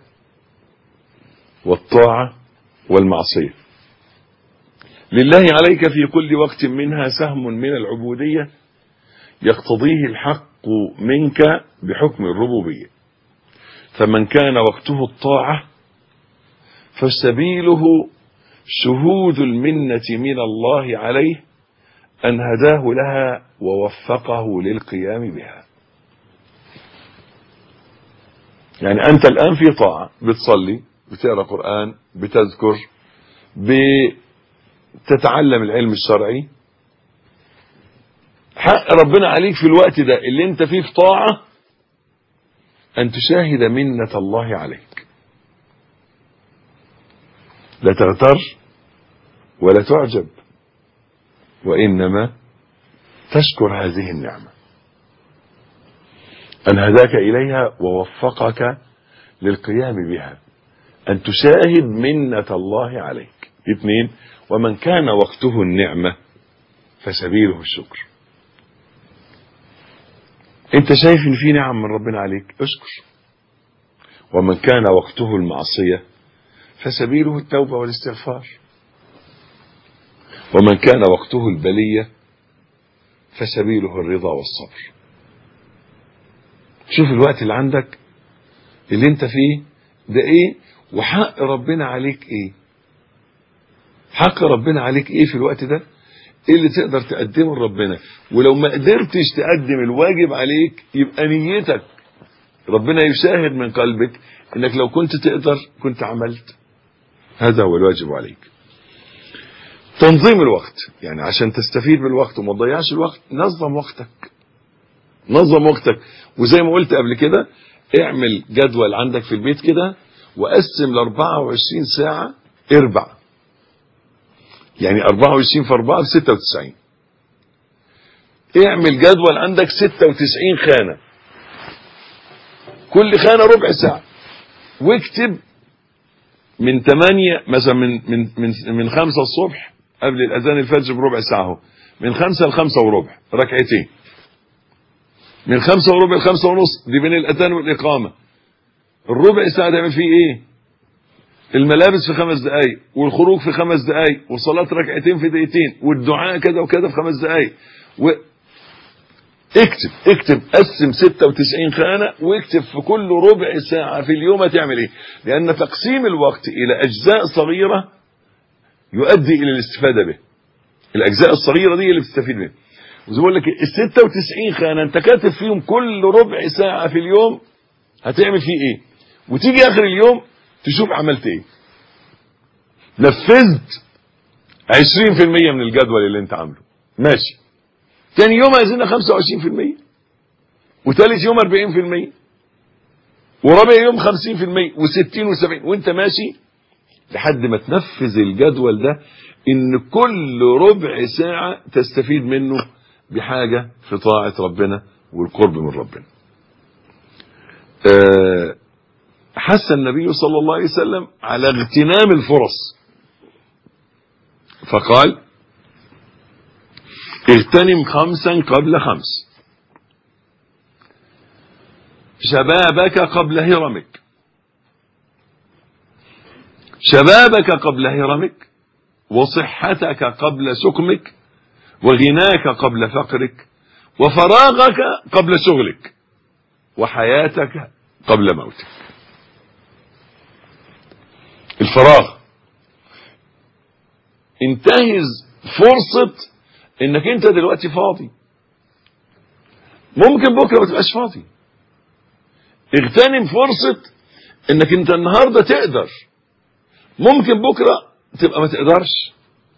والطاعة والمعصية. لله عليك في كل وقت منها سهم من العبودية يقتضيه الحق منك بحكم الربوبية. فمن كان وقته الطاعة فسبيله شهود المنة من الله عليه أن هداه لها ووفقه للقيام بها. يعني أنت الآن في طاعة، بتصلي، بتقرأ قرآن، بتذكر، بتتعلم العلم الشرعي. حق ربنا عليك في الوقت ده اللي انت فيه في طاعة أن تشاهد منة الله عليك، لا تغتر ولا تعجب، وإنما تشكر هذه النعمة أن هداك إليها ووفقك للقيام بها، أن تشاهد منة الله عليك. 2: ومن كان وقته النعمة فسبيله الشكر. انت شايف ان في نعم من ربنا عليك، اشكر. ومن كان وقته المعصية فسبيله التوبة والاستغفار. ومن كان وقته البلية فسبيله الرضا والصبر. شوف الوقت اللي عندك اللي انت فيه ده ايه، وحق ربنا عليك ايه. حق ربنا عليك ايه في الوقت ده، ايه اللي تقدر تقدمه لربنا. ولو ما قدرتش تقدم الواجب عليك يبقى نيتك ربنا يشاهد من قلبك انك لو كنت تقدر كنت عملت. هذا هو الواجب عليك. تنظيم الوقت، يعني عشان تستفيد بالوقت وما تضيعش الوقت نظم وقتك. نظم وقتك. وزي ما قلت قبل كده اعمل جدول عندك في البيت كده وقسم ل 24 ساعة اربع، يعني 24 في 4 ب 96. اعمل جدول عندك 96 خانة، كل خانة ربع ساعة، واكتب من 8 مثلا من 5 الصبح قبل الأذان الفجر بربع ساعة، من 5 ل 5 وربع ركعتين، من 5 وربع ل 5 ونص دي بين الأذان والإقامة. الربع ساعة تعمل فيه ايه؟ الملابس في 5 دقايق، والخروج في 5 دقايق، وصلاة ركعتين في دقيقتين، والدعاء كذا وكذا في 5 دقايق. اكتب قسم 96 خانة، واكتب في كل ربع ساعة في اليوم هتعمل ايه، لان تقسيم الوقت الى اجزاء صغيرة يؤدي الى الاستفادة به. الاجزاء الصغيرة دي اللي بتستفيد منها. وزي ما بقول لك ال 96 خانة انت كاتب فيهم كل ربع ساعة في اليوم هتعمل فيه ايه، وتيجي اخر اليوم تشوف عملت ايه. نفذت 20% من الجدول اللي انت عامله، ماشي. تاني يوم عايزينها 25%، وثالث يوم 40%، ورابع يوم 50%، و60 و70، وانت ماشي لحد ما تنفذ الجدول ده، ان كل ربع ساعة تستفيد منه بحاجة في طاعة ربنا والقرب من ربنا. حث النبي صلى الله عليه وسلم على اغتنام الفرص، فقال: اغتنم 5 قبل 5، شبابك قبل هرمك، شبابك قبل هرمك، وصحتك قبل سقمك، وغناك قبل فقرك، وفراغك قبل شغلك، وحياتك قبل موتك. الفراغ، انتهز فرصة انك انت دلوقتي فاضي، ممكن بكرة ما تبقاش فاضي. اغتنم فرصة انك انت النهاردة تقدر، ممكن بكرة تبقى ما تقدرش.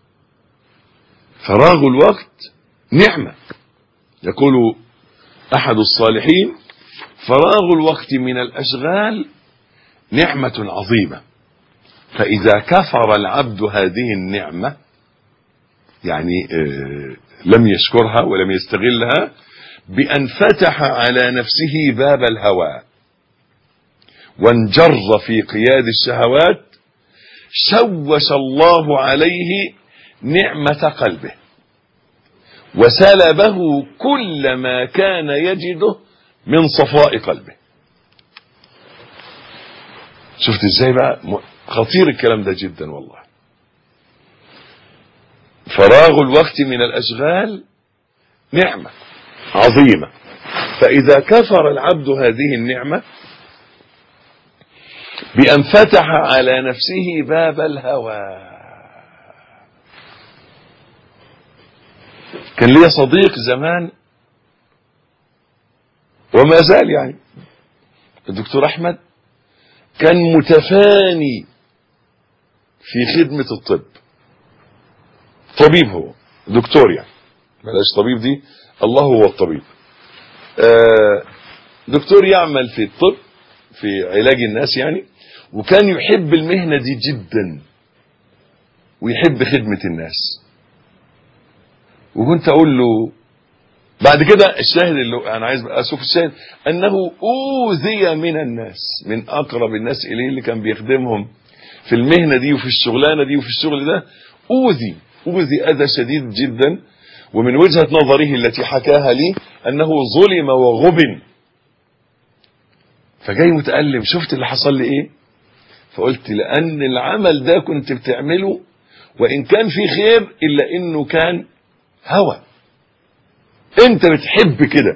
فراغ الوقت نعمة. يقول احد الصالحين: فراغ الوقت من الاشغال نعمة عظيمة، فاذا كفر العبد هذه النعمة، يعني لم يشكرها ولم يستغلها، بأن فتح على نفسه باب الهوى وانجر في قياد الشهوات، شوش الله عليه نعمة قلبه وسلبه كل ما كان يجده من صفاء قلبه. شفت ازاي بقى خطير الكلام ده جدا والله. فراغ الوقت من الأشغال نعمة عظيمة، فإذا كفر العبد هذه النعمة بأن فتح على نفسه باب الهوى. كان لي صديق زمان وما زال، يعني الدكتور أحمد، كان متفاني في خدمة الطب. طبيب، هو دكتور، يعني بلاش طبيب دي، الله هو الطبيب. دكتور يعمل في الطب في علاج الناس يعني، وكان يحب المهنة دي جدا ويحب خدمة الناس. وكنت اقول له بعد كده، الشاهد اللي انا عايز اشوف الشاهد، انه اوذي من الناس، من اقرب الناس اليه اللي كان بيخدمهم في المهنة دي وفي الشغلانة دي وفي الشغل ده، اوذي اذى شديد جدا. ومن وجهة نظره التي حكاها لي انه ظلم وغبن، فجاي متألم. شفت اللي حصل لي ايه؟ فقلت لان العمل ده كنت بتعمله وان كان في خير الا انه كان هوى، انت بتحب كده.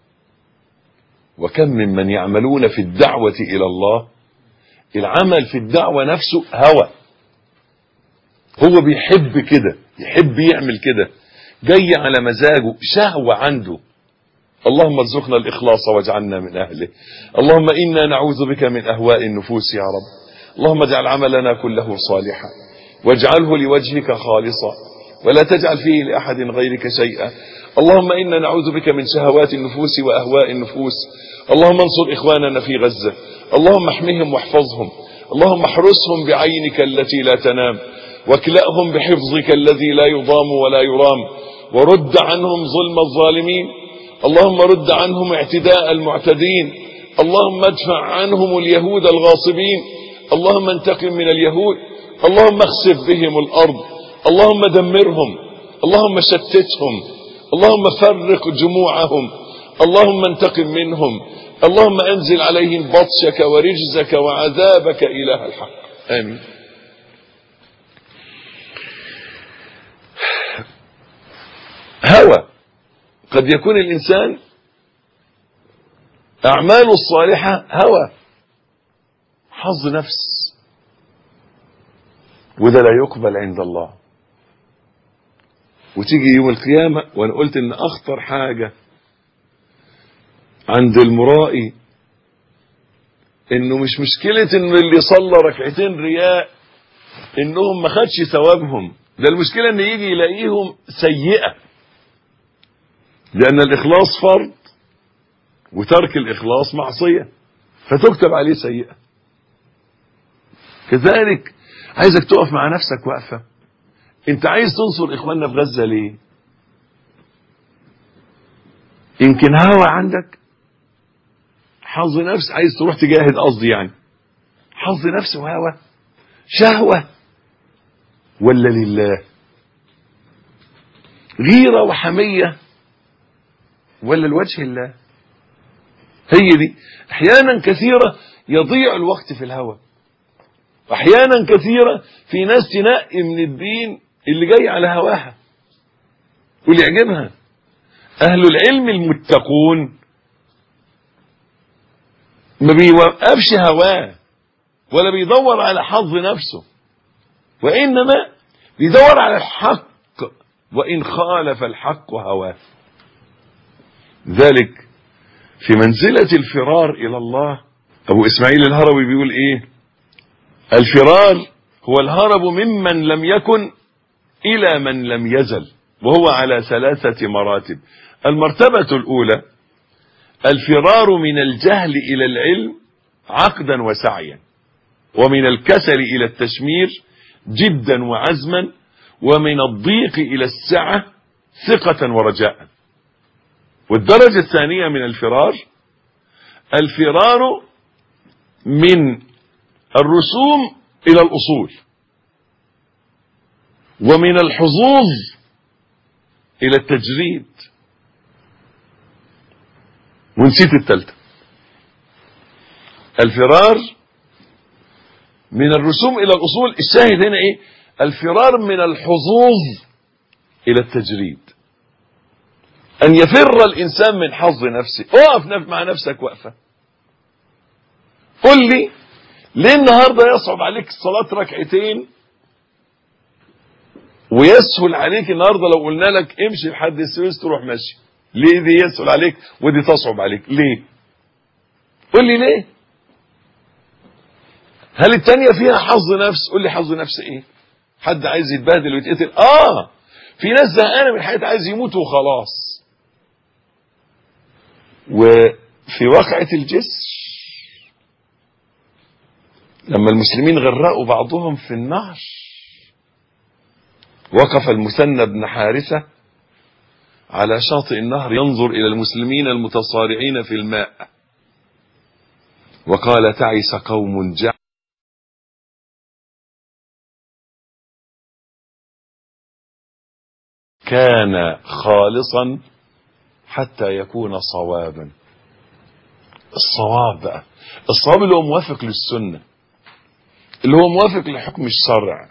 وكم ممن يعملون في الدعوة الى الله، العمل في الدعوة نفسه هوى، هو بيحب كده، يحب يعمل كده، جاي على مزاجه، شهوة عنده. اللهم ارزقنا الإخلاص واجعلنا من أهله. اللهم إنا نعوذ بك من أهواء النفوس يا رب. اللهم اجعل عملنا كله صالحا واجعله لوجهك خالصا ولا تجعل فيه لأحد غيرك شيئا. اللهم إنا نعوذ بك من شهوات النفوس وأهواء النفوس. اللهم انصر إخواننا في غزة، اللهم احمهم واحفظهم، اللهم احرسهم بعينك التي لا تنام، واكلأهم بحفظك الذي لا يضام ولا يرام، ورد عنهم ظلم الظالمين، اللهم رد عنهم اعتداء المعتدين، اللهم ادفع عنهم اليهود الغاصبين، اللهم انتقم من اليهود، اللهم اخسف بهم الأرض، اللهم دمرهم، اللهم شتتهم، اللهم فرق جموعهم، اللهم انتقم منهم، اللهم انزل عليهم بطشك ورجزك وعذابك إله الحق. آمين. هوى، قد يكون الإنسان أعماله الصالحة هوى، حظ نفس، وده لا يقبل عند الله. وتيجي يوم القيامة، وأنا قلت إن أخطر حاجة عند المرائي إنه مش مشكلة إنه اللي صلى ركعتين رياء إنهم ما خدش ثوابهم، ده المشكلة إن يجي يلاقيهم سيئة، لأن الإخلاص فرض وترك الإخلاص معصية، فتكتب عليه سيئة. كذلك عايزك تقف مع نفسك وقفة. انت عايز تنصر اخواننا في غزة ليه؟ يمكن هوى عندك، حظ نفس، عايز تروح تجاهد، قصدي يعني حظ نفس وهوى، شهوة، ولا لله؟ غيرة وحمية، ولا لوجه الله؟ هي دي. احيانا كثيرة يضيع الوقت في الهوى، احيانا كثيرة في ناس تنقي من الدين اللي جاي على هواها واللي يعجبها. اهل العلم المتقون ما بيوقفش هواه ولا بيدور على حظ نفسه، وانما بيدور على الحق وان خالف الحق هواه. ذلك في منزلة الفرار الى الله. ابو اسماعيل الهروي بيقول ايه؟ الفرار هو الهرب ممن لم يكن الى من لم يزل، وهو على 3 مراتب. المرتبة الاولى الفرار من الجهل الى العلم عقدا وسعيا، ومن الكسل الى التشمير جدا وعزما، ومن الضيق الى السعة ثقة ورجاء. والدرجة الثانية من الفرار من الرسوم الى الاصول، ومن الحظوظ الى التجريد. ونسيت الثالثة. الفرار من الرسوم الى الاصول، الشاهد هنا ايه؟ الفرار من الحظوظ الى التجريد، ان يفر الانسان من حظ نفسه. اقف مع نفسك وقفة، قل لي ليه النهاردة يصعب عليك الصلاة ركعتين ويسهل عليك النهاردة لو قلنا لك امشي لحد السويس تروح ماشي؟ ليه دي يسهل عليك ودي تصعب عليك؟ ليه؟ قل لي ليه؟ هل التانية فيها حظ نفس؟ قل لي حظ نفس ايه؟ حد عايز يتبهدل ويتقتل؟ في ناس زهقانة من حياتها عايز يموت وخلاص. وفي واقعة الجسر لما المسلمين غرقوا بعضهم في النهر، وقف المثنى بن حارثة على شاطئ النهر ينظر إلى المسلمين المتصارعين في الماء، وقال: تعس قوم كان خالصا حتى يكون صوابا. الصواب بقى، الصواب اللي هو موافق للسنة، اللي هو موافق لحكم الشرع.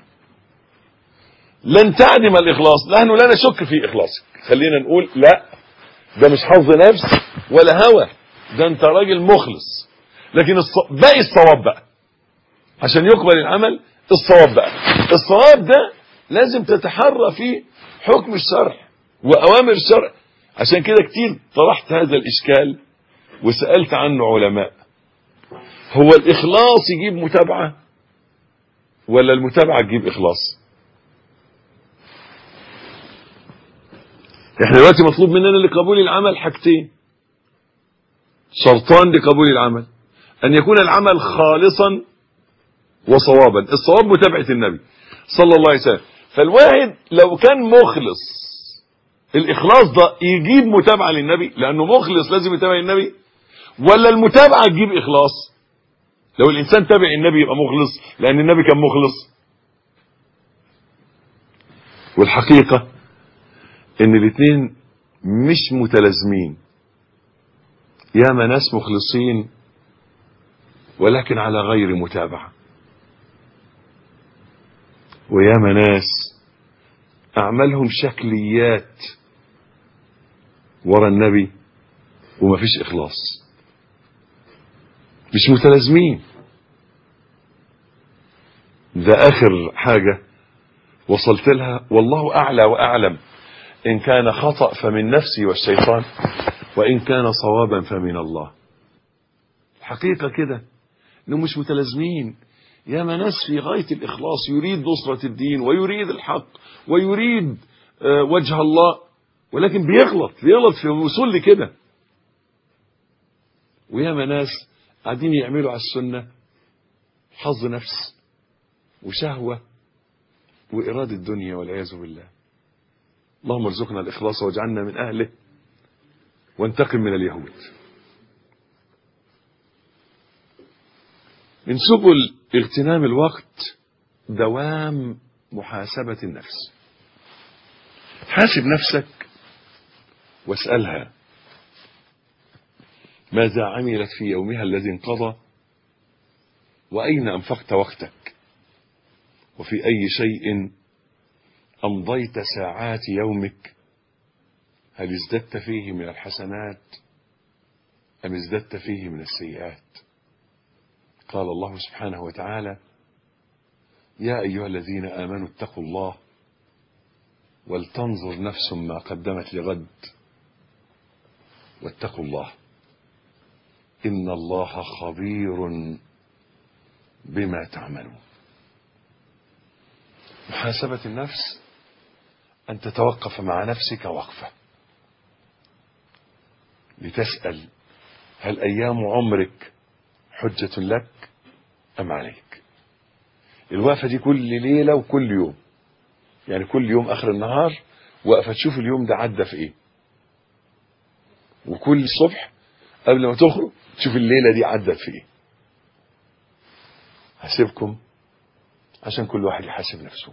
لن تعدم الإخلاص، نحن لا نشك في إخلاصك، خلينا نقول لا، ده مش حظ نفس ولا هوى، ده انت راجل مخلص. لكن باقي الصواب بقى، عشان يقبل العمل الصواب بقى، الصواب ده لازم تتحرى فيه حكم الشرع وأوامر الشرع. عشان كده كتير طرحت هذا الإشكال وسألت عنه علماء. هو الإخلاص يجيب متابعة ولا المتابعة تجيب إخلاص؟ احنا دلوقتي مطلوب مننا لقبول العمل حاجتين، شرطان لقبول العمل: أن يكون العمل خالصا وصوابا. الصواب متابعة النبي صلى الله عليه وسلم. فالواحد لو كان مخلص، الإخلاص ده يجيب متابعة للنبي لأنه مخلص لازم يتابع النبي، ولا المتابعة تجيب إخلاص؟ لو الإنسان تابع النبي يبقى مخلص لأن النبي كان مخلص. والحقيقة إن الاثنين مش متلازمين. ياما ناس مخلصين ولكن على غير متابعة، وياما ناس أعمالهم شكليات ورا النبي ومفيش إخلاص، مش متلازمين. ده آخر حاجة وصلت لها، والله أعلى وأعلم. إن كان خطأ فمن نفسي والشيطان، وإن كان صوابا فمن الله. الحقيقة كده إنه مش متلازمين. يا ناس في غاية الإخلاص، يريد نصرة الدين ويريد الحق ويريد وجه الله، ولكن بيغلط في الوصول لكده. ويا ناس قاعدين يعملوا على السنة حظ نفس وشهوة وإرادة الدنيا والعياذ بالله. اللهم ارزقنا الإخلاص واجعلنا من أهله وانتقم من اليهود. من سبل اغتنام الوقت دوام محاسبة النفس. حاسب نفسك واسألها ماذا عملت في يومها الذي انقضى، وأين أنفقت وقتك، وفي أي شيء أمضيت ساعات يومك. هل ازددت فيه من الحسنات أم ازددت فيه من السيئات؟ قال الله سبحانه وتعالى: يا أيها الذين آمنوا اتقوا الله ولتنظر نفس ما قدمت لغد واتقوا الله إن الله خبير بما تعملون. محاسبة النفس أن تتوقف مع نفسك وقفة لتسأل: هل أيام عمرك حجة لك أم عليك؟ الوقفة دي كل ليلة وكل يوم، يعني كل يوم آخر النهار وقفة تشوف اليوم ده عدى في إيه، وكل صبح قبل ما تخرج تشوف الليلة دي عدت في إيه. هسيبكم عشان كل واحد يحاسب نفسه.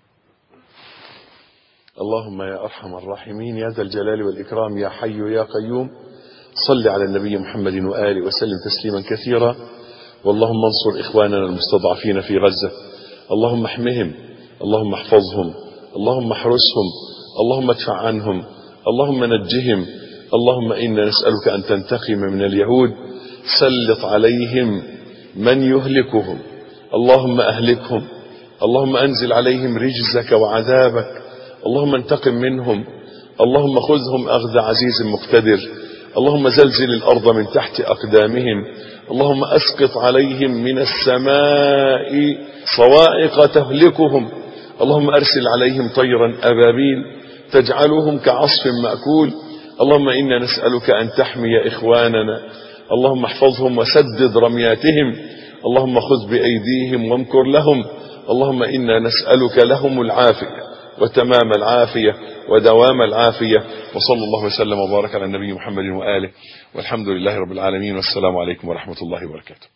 اللهم يا أرحم الراحمين يا ذا الجلال والإكرام يا حي يا قيوم، صل على النبي محمد وآله وسلم تسليما كثيرا. واللهم انصر إخواننا المستضعفين في غزة، اللهم احمهم، اللهم احفظهم، اللهم احرسهم، اللهم ادفع عنهم، اللهم نجهم. اللهم إنا نسألك أن تنتقم من اليهود، سلط عليهم من يهلكهم، اللهم أهلكهم، اللهم أنزل عليهم رجزك وعذابك، اللهم انتقم منهم، اللهم خذهم أخذ عزيز مقتدر، اللهم زلزل الأرض من تحت أقدامهم، اللهم أسقط عليهم من السماء صواعق تهلكهم، اللهم أرسل عليهم طيرا أبابيل تجعلهم كعصف مأكول. اللهم إنا نسألك أن تحمي إخواننا، اللهم احفظهم وسدد رمياتهم، اللهم خذ بأيديهم وامكر لهم. اللهم إنا نسألك لهم العافية وتمام العافية ودوام العافية. وصلى الله وسلم وبارك على النبي محمد وآله، والحمد لله رب العالمين، والسلام عليكم ورحمة الله وبركاته.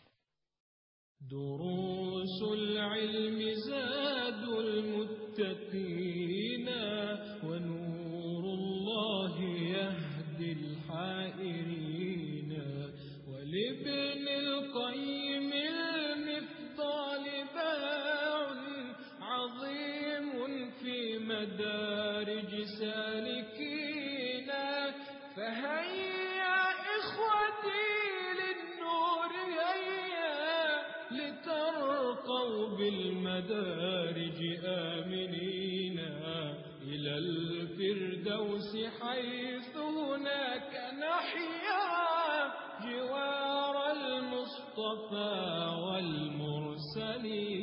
دروس العلم زاد المتقين، ونور الله يهدي الحائرين، ولابن القيم المفضال باع عظيم في مدارج سالكين. فهيا إخوتي للنور هيا، لترقوا بالمدارج آمنين إلى الفردوس، حيث هناك نحيا جوار المصطفى والمرسلين.